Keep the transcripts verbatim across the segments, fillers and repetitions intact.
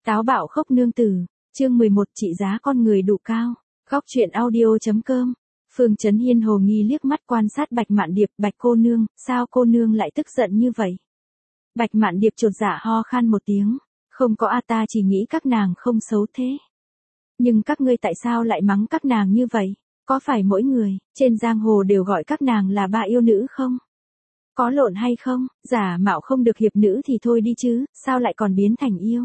Táo bạo khốc nương tử, chương mười một trị giá con người đủ cao, góc truyện audio.com. Phương Chấn Hiên hồ nghi liếc mắt quan sát Bạch Mạn Điệp, Bạch cô nương, sao cô nương lại tức giận như vậy? Bạch Mạn Điệp chột dạ ho khan một tiếng, không có a ta chỉ nghĩ các nàng không xấu thế. Nhưng các ngươi tại sao lại mắng các nàng như vậy? Có phải mỗi người, trên giang hồ đều gọi các nàng là ba yêu nữ không? Có lộn hay không, giả mạo không được hiệp nữ thì thôi đi chứ, sao lại còn biến thành yêu?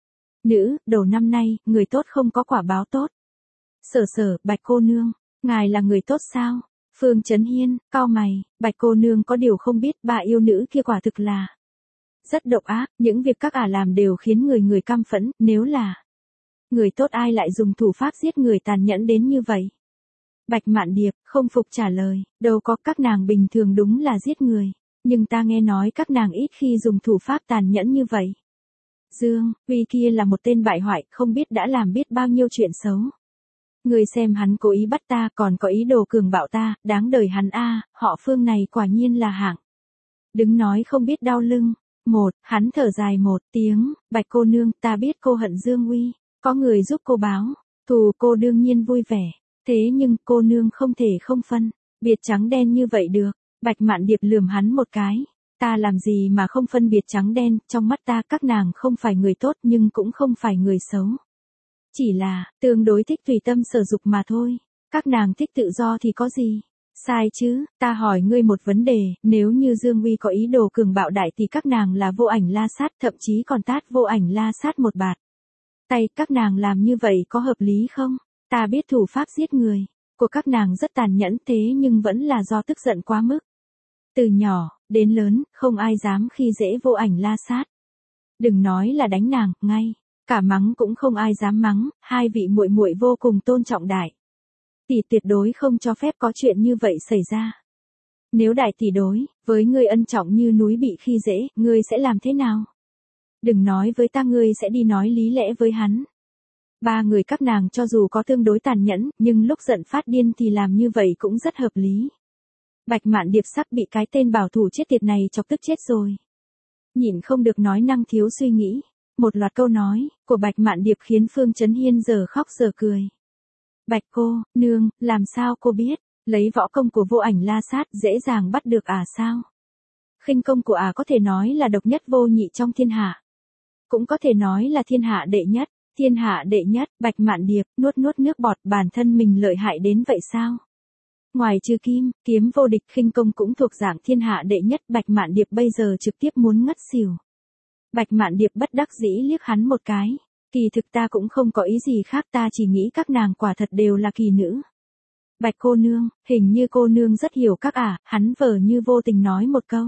Nữ, đầu năm nay, người tốt không có quả báo tốt. Sở sở, Bạch cô nương, ngài là người tốt sao? Phương Chấn Hiên, cau mày, Bạch cô nương có điều không biết bà yêu nữ kia quả thực là rất độc ác, những việc các ả làm đều khiến người người căm phẫn, nếu là người tốt ai lại dùng thủ pháp giết người tàn nhẫn đến như vậy? Bạch Mạn Điệp, không phục trả lời, đâu có, các nàng bình thường đúng là giết người, nhưng ta nghe nói các nàng ít khi dùng thủ pháp tàn nhẫn như vậy. Dương, Huy kia là một tên bại hoại, không biết đã làm biết bao nhiêu chuyện xấu. Người xem hắn cố ý bắt ta, còn có ý đồ cường bạo ta, đáng đời hắn a, họ Phương này quả nhiên là hạng. Đứng nói không biết đau lưng. Một, hắn thở dài một tiếng, Bạch cô nương, ta biết cô hận Dương Huy, có người giúp cô báo, thù cô đương nhiên vui vẻ, thế nhưng cô nương không thể không phân biệt trắng đen như vậy được. Bạch Mạn Điệp lườm hắn một cái, ta làm gì mà không phân biệt trắng đen, trong mắt ta các nàng không phải người tốt nhưng cũng không phải người xấu. Chỉ là, tương đối thích tùy tâm sở dục mà thôi, các nàng thích tự do thì có gì? Sai chứ, ta hỏi ngươi một vấn đề, nếu như Dương Huy có ý đồ cường bạo đại thì các nàng là Vô Ảnh La Sát, thậm chí còn tát Vô Ảnh La Sát một bạt. Tay các nàng làm như vậy có hợp lý không? Ta biết thủ pháp giết người của các nàng rất tàn nhẫn thế nhưng vẫn là do tức giận quá mức. Từ nhỏ đến lớn, không ai dám khi dễ Vô Ảnh La Sát. Đừng nói là đánh nàng, ngay cả mắng cũng không ai dám mắng, hai vị muội muội vô cùng tôn trọng đại tỷ, tuyệt đối không cho phép có chuyện như vậy xảy ra. Nếu đại tỷ đối với ngươi ân trọng như núi bị khi dễ, ngươi sẽ làm thế nào? Đừng nói với ta ngươi sẽ đi nói lý lẽ với hắn. Ba người các nàng cho dù có tương đối tàn nhẫn, nhưng lúc giận phát điên thì làm như vậy cũng rất hợp lý. Bạch Mạn Điệp sắp bị cái tên bảo thủ chết tiệt này chọc tức chết rồi. Nhịn không được nói năng thiếu suy nghĩ. Một loạt câu nói của Bạch Mạn Điệp khiến Phương Chấn Hiên giờ khóc giờ cười. Bạch cô nương, làm sao cô biết, lấy võ công của Vô Ảnh La Sát dễ dàng bắt được à sao? Khinh công của à có thể nói là độc nhất vô nhị trong thiên hạ. Cũng có thể nói là thiên hạ đệ nhất, thiên hạ đệ nhất, Bạch Mạn Điệp, nuốt nuốt nước bọt, bản thân mình lợi hại đến vậy sao? Ngoài trừ kim, kiếm vô địch, khinh công cũng thuộc dạng thiên hạ đệ nhất, Bạch Mạn Điệp bây giờ trực tiếp muốn ngất xỉu. Bạch Mạn Điệp bất đắc dĩ liếc hắn một cái. Kỳ thực ta cũng không có ý gì khác, ta chỉ nghĩ các nàng quả thật đều là kỳ nữ. Bạch cô nương, hình như cô nương rất hiểu các ả, à, hắn vờ như vô tình nói một câu.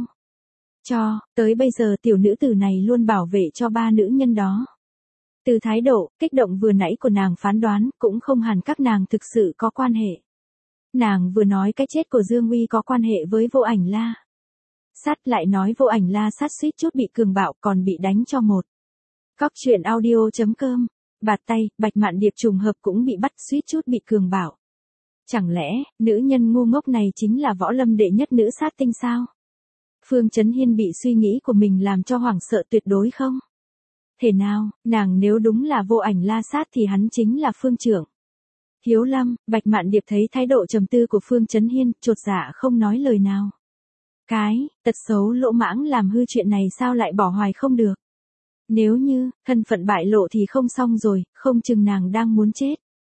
Cho, tới bây giờ tiểu nữ tử này luôn bảo vệ cho ba nữ nhân đó. Từ thái độ, kích động vừa nãy của nàng phán đoán, cũng không hẳn các nàng thực sự có quan hệ. Nàng vừa nói cái chết của Dương Huy có quan hệ với Vô Ảnh La Sát, lại nói Vô Ảnh La Sát suýt chút bị cường bạo còn bị đánh cho một. Góc truyện audio.com, bạt tay, Bạch Mạn Điệp trùng hợp cũng bị bắt suýt chút bị cường bạo. Chẳng lẽ, nữ nhân ngu ngốc này chính là võ lâm đệ nhất nữ sát tinh sao? Phương Chấn Hiên bị suy nghĩ của mình làm cho hoảng sợ tuyệt đối không? Thể nào, nàng nếu đúng là Vô Ảnh La Sát thì hắn chính là Phương trưởng. Hiếu Lâm, Bạch Mạn Điệp thấy thái độ trầm tư của Phương Chấn Hiên, chột dạ không nói lời nào. Cái, tật xấu lỗ mãng làm hư chuyện này sao lại bỏ hoài không được? Nếu như, thân phận bại lộ thì không xong rồi, không chừng nàng đang muốn chết.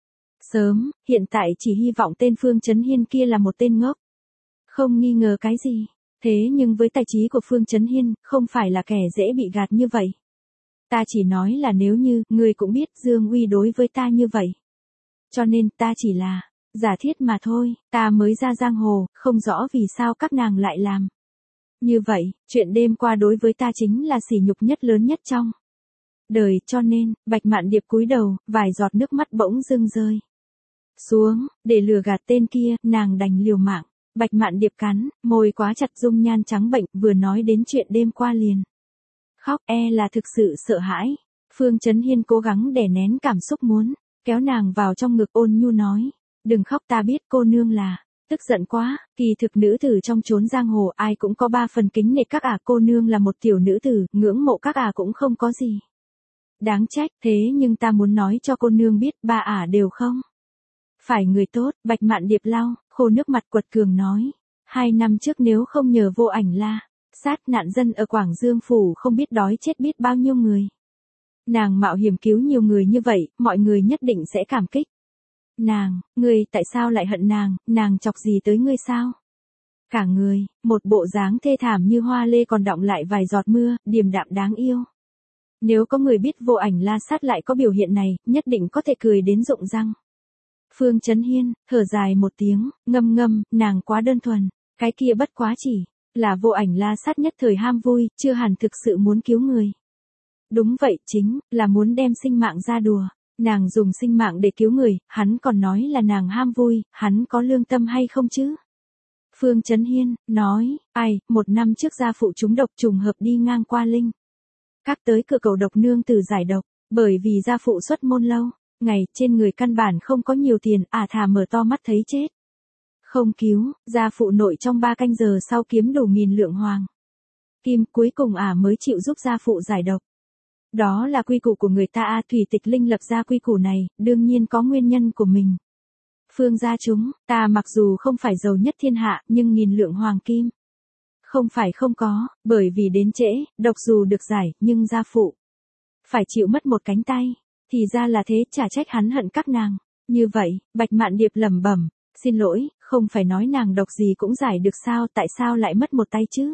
Sớm, hiện tại chỉ hy vọng tên Phương Chấn Hiên kia là một tên ngốc. Không nghi ngờ cái gì. Thế nhưng với tài trí của Phương Chấn Hiên, không phải là kẻ dễ bị gạt như vậy. Ta chỉ nói là nếu như, người cũng biết Dương Huy đối với ta như vậy. Cho nên ta chỉ là giả thiết mà thôi, ta mới ra giang hồ, không rõ vì sao các nàng lại làm. Như vậy, chuyện đêm qua đối với ta chính là sỉ nhục nhất lớn nhất trong đời, cho nên, Bạch Mạn Điệp cúi đầu, vài giọt nước mắt bỗng dưng rơi xuống, để lừa gạt tên kia, nàng đành liều mạng. Bạch Mạn Điệp cắn môi quá chặt, dung nhan trắng bệnh, vừa nói đến chuyện đêm qua liền khóc, e là thực sự sợ hãi. Phương Chấn Hiên cố gắng đè nén cảm xúc muốn kéo nàng vào trong ngực, ôn nhu nói, đừng khóc, ta biết cô nương là tức giận quá, kỳ thực nữ tử trong chốn giang hồ ai cũng có ba phần kính nể các ả, cô nương là một tiểu nữ tử, ngưỡng mộ các ả cũng không có gì. Đáng trách, thế nhưng ta muốn nói cho cô nương biết, ba ả đều không phải người tốt. Bạch Mạn Điệp lau khô nước mặt quật cường nói. Hai năm trước nếu không nhờ Vô Ảnh La Sát, nạn dân ở Quảng Dương Phủ không biết đói chết biết bao nhiêu người. Nàng mạo hiểm cứu nhiều người như vậy, mọi người nhất định sẽ cảm kích. Nàng, ngươi tại sao lại hận nàng, nàng chọc gì tới ngươi sao? Cả người, một bộ dáng thê thảm như hoa lê còn đọng lại vài giọt mưa, điềm đạm đáng yêu. Nếu có người biết Vô Ảnh La Sát lại có biểu hiện này, nhất định có thể cười đến rụng răng. Phương Chấn Hiên, thở dài một tiếng, ngâm ngâm, nàng quá đơn thuần, cái kia bất quá chỉ là Vô Ảnh La Sát nhất thời ham vui, chưa hẳn thực sự muốn cứu người. Đúng vậy, chính là muốn đem sinh mạng ra đùa. Nàng dùng sinh mạng để cứu người, hắn còn nói là nàng ham vui, hắn có lương tâm hay không chứ? Phương Chấn Hiên, nói, ai, một năm trước gia phụ chúng độc trùng hợp đi ngang qua Linh Các tới cửa cầu độc nương tử giải độc, bởi vì gia phụ xuất môn lâu, ngày, trên người căn bản không có nhiều tiền, à thà mở to mắt thấy chết. Không cứu, gia phụ nội trong ba canh giờ sau kiếm đủ nghìn lượng hoàng kim, cuối cùng ả à mới chịu giúp gia phụ giải độc. Đó là quy củ của người ta a. Thủy Tịch Linh lập ra quy củ này, đương nhiên có nguyên nhân của mình. Phương gia chúng, ta mặc dù không phải giàu nhất thiên hạ, nhưng nghìn lượng hoàng kim không phải không có, bởi vì đến trễ, độc dù được giải, nhưng gia phụ phải chịu mất một cánh tay, thì ra là thế, chả trách hắn hận các nàng. Như vậy, Bạch Mạn Điệp lẩm bẩm, xin lỗi, không phải nói nàng độc gì cũng giải được sao, tại sao lại mất một tay chứ?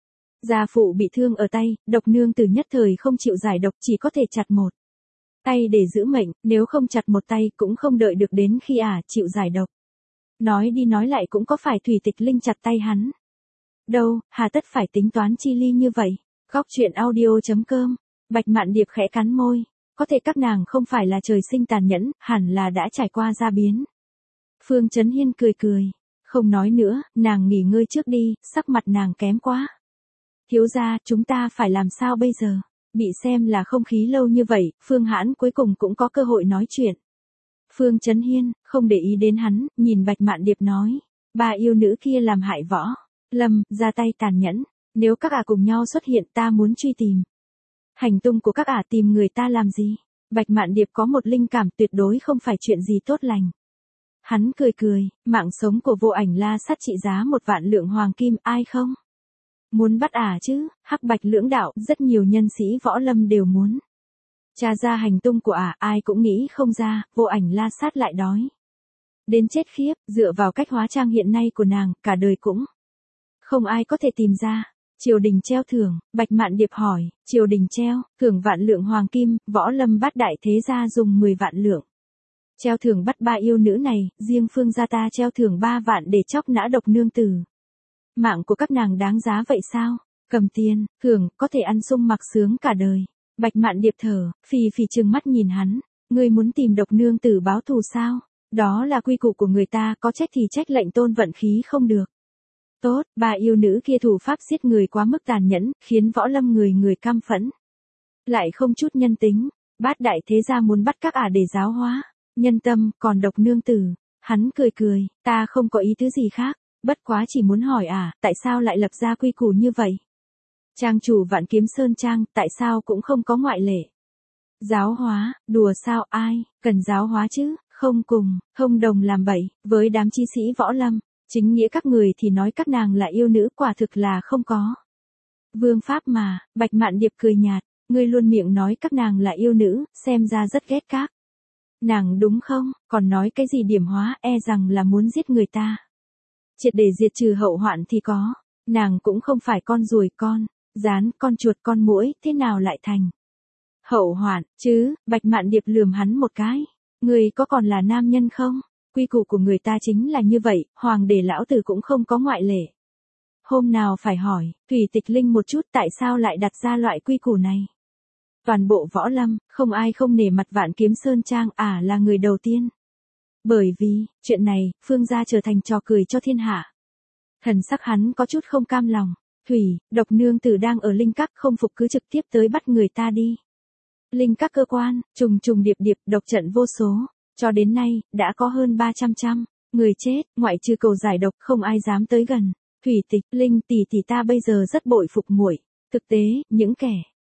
Gia phụ bị thương ở tay, độc nương tử nhất thời không chịu giải độc, chỉ có thể chặt một tay để giữ mệnh, nếu không chặt một tay cũng không đợi được đến khi ả à chịu giải độc. Nói đi nói lại cũng có phải Thủy Tịch Linh chặt tay hắn đâu, hà tất phải tính toán chi ly như vậy. Góc truyện audio.com, Bạch Mạn Điệp khẽ cắn môi, có thể các nàng không phải là trời sinh tàn nhẫn, hẳn là đã trải qua gia biến. Phương Chấn Hiên cười cười, không nói nữa, nàng nghỉ ngơi trước đi, sắc mặt nàng kém quá. Thiếu gia, chúng ta phải làm sao bây giờ? Bị xem là không khí lâu như vậy, Phương Hãn cuối cùng cũng có cơ hội nói chuyện. Phương Chấn Hiên, không để ý đến hắn, nhìn Bạch Mạn Điệp nói, ba yêu nữ kia làm hại Võ Lâm, ra tay tàn nhẫn, nếu các ả cùng nhau xuất hiện ta muốn truy tìm hành tung của các ả, tìm người ta làm gì? Bạch Mạn Điệp có một linh cảm tuyệt đối không phải chuyện gì tốt lành. Hắn cười cười, mạng sống của Vô Ảnh La Sát trị giá một vạn lượng hoàng kim, ai không muốn bắt ả à chứ? Hắc Bạch lưỡng đạo, rất nhiều nhân sĩ Võ Lâm đều muốn tra ra hành tung của ả, à, ai cũng nghĩ không ra, Vô Ảnh La Sát lại đói đến chết khiếp, dựa vào cách hóa trang hiện nay của nàng, cả đời cũng không ai có thể tìm ra. Triều đình treo thưởng, Bạch Mạn Điệp hỏi, triều đình treo, thưởng vạn lượng hoàng kim, Võ Lâm bát đại thế gia dùng mười vạn lượng. Treo thưởng bắt ba yêu nữ này, riêng Phương gia ta treo thưởng ba vạn để chóc nã độc nương tử. Mạng của các nàng đáng giá vậy sao? Cầm tiền, thưởng, có thể ăn sung mặc sướng cả đời. Bạch Mạn Điệp thở, phì phì trừng mắt nhìn hắn, ngươi muốn tìm độc nương tử báo thù sao? Đó là quy củ của người ta, có trách thì trách lệnh tôn vận khí không được. Tốt, ba yêu nữ kia thủ pháp giết người quá mức tàn nhẫn, khiến Võ Lâm người người căm phẫn. Lại không chút nhân tính, bát đại thế gia muốn bắt các ả để giáo hóa nhân tâm, còn độc nương tử, hắn cười cười, ta không có ý tứ gì khác, bất quá chỉ muốn hỏi ả, tại sao lại lập ra quy củ như vậy? Trang chủ Vạn Kiếm Sơn Trang, tại sao cũng không có ngoại lệ? Giáo hóa, đùa sao, ai cần giáo hóa chứ? Không cùng, không đồng làm bậy, với đám chi sĩ Võ Lâm, chính nghĩa các người thì nói các nàng là yêu nữ, quả thực là không có vương pháp mà. Bạch Mạn Điệp cười nhạt, ngươi luôn miệng nói các nàng là yêu nữ, xem ra rất ghét các nàng đúng không? Còn nói cái gì điểm hóa, e rằng là muốn giết người ta, triệt để diệt trừ hậu hoạn thì có. Nàng cũng không phải con ruồi, con gián, con chuột, con muỗi, thế nào lại thành hậu hoạn chứ? Bạch Mạn Điệp lườm hắn một cái, ngươi có còn là nam nhân không? Quy củ của người ta chính là như vậy, hoàng đế lão tử cũng không có ngoại lệ. Hôm nào phải hỏi Thủy Tịch Linh một chút, tại sao lại đặt ra loại quy củ này? Toàn bộ Võ Lâm, không ai không nể mặt Vạn Kiếm Sơn Trang, ả à là người đầu tiên. Bởi vì, chuyện này, Phương gia trở thành trò cười cho thiên hạ. Thần sắc hắn có chút không cam lòng, Thủy, độc nương tử đang ở Linh Các, không phục cứ trực tiếp tới bắt người ta đi. Linh Các cơ quan, trùng trùng điệp điệp, độc trận vô số. Cho đến nay, đã có hơn ba trăm trăm người chết, ngoại trừ cầu giải độc, không ai dám tới gần. Thủy Tịch Linh tỷ tỷ ta bây giờ rất bội phục muội. Thực tế, những kẻ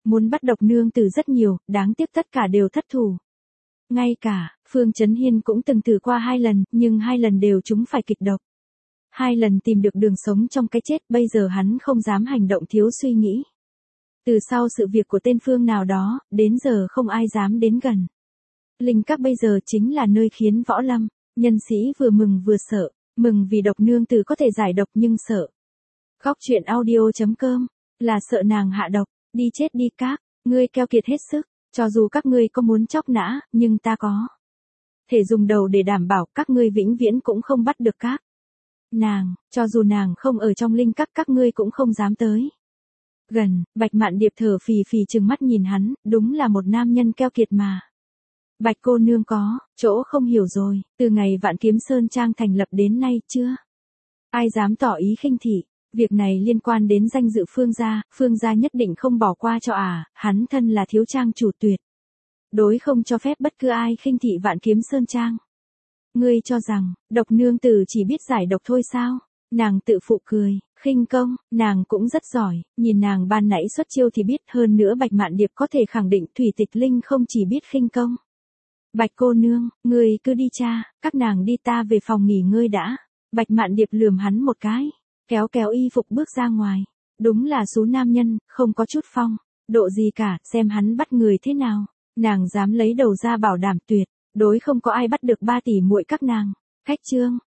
Muốn bắt độc nương tử rất nhiều, đáng tiếc tất cả đều thất thủ. Ngay cả, Phương Chấn Hiên cũng từng thử qua hai lần, nhưng hai lần đều trúng phải kịch độc. Hai lần tìm được đường sống trong cái chết, bây giờ hắn không dám hành động thiếu suy nghĩ. Từ sau sự việc của tên Phương nào đó, đến giờ không ai dám đến gần. Linh Các bây giờ chính là nơi khiến võ lâm, nhân sĩ vừa mừng vừa sợ, mừng vì độc nương tử có thể giải độc nhưng sợ. Góc truyện audio.com, là sợ nàng hạ độc, đi chết đi các, ngươi keo kiệt hết sức, cho dù các ngươi có muốn chóc nã, nhưng ta có thể dùng đầu để đảm bảo các ngươi vĩnh viễn cũng không bắt được các nàng, cho dù nàng không ở trong Linh Các các ngươi cũng không dám tới gần. Bạch Mạn Điệp thở phì phì trừng mắt nhìn hắn, đúng là một nam nhân keo kiệt mà. Bạch cô nương có chỗ không hiểu rồi, từ ngày Vạn Kiếm Sơn Trang thành lập đến nay chưa ai dám tỏ ý khinh thị, việc này liên quan đến danh dự Phương gia, Phương gia nhất định không bỏ qua cho à, hắn thân là thiếu trang chủ tuyệt đối không cho phép bất cứ ai khinh thị Vạn Kiếm Sơn Trang. Ngươi cho rằng, độc nương tử chỉ biết giải độc thôi sao? Nàng tự phụ cười, khinh công, nàng cũng rất giỏi, nhìn nàng ban nãy xuất chiêu thì biết, hơn nữa Bạch Mạn Điệp có thể khẳng định Thủy Tịch Linh không chỉ biết khinh công. Bạch cô nương, ngươi cứ đi cha, các nàng đi, ta về phòng nghỉ ngơi đã. Bạch Mạn Điệp lườm hắn một cái, kéo kéo y phục bước ra ngoài. Đúng là số nam nhân, không có chút phong độ gì cả, xem hắn bắt người thế nào. Nàng dám lấy đầu ra bảo đảm tuyệt đối không có ai bắt được ba tỷ muội các nàng. Khách chương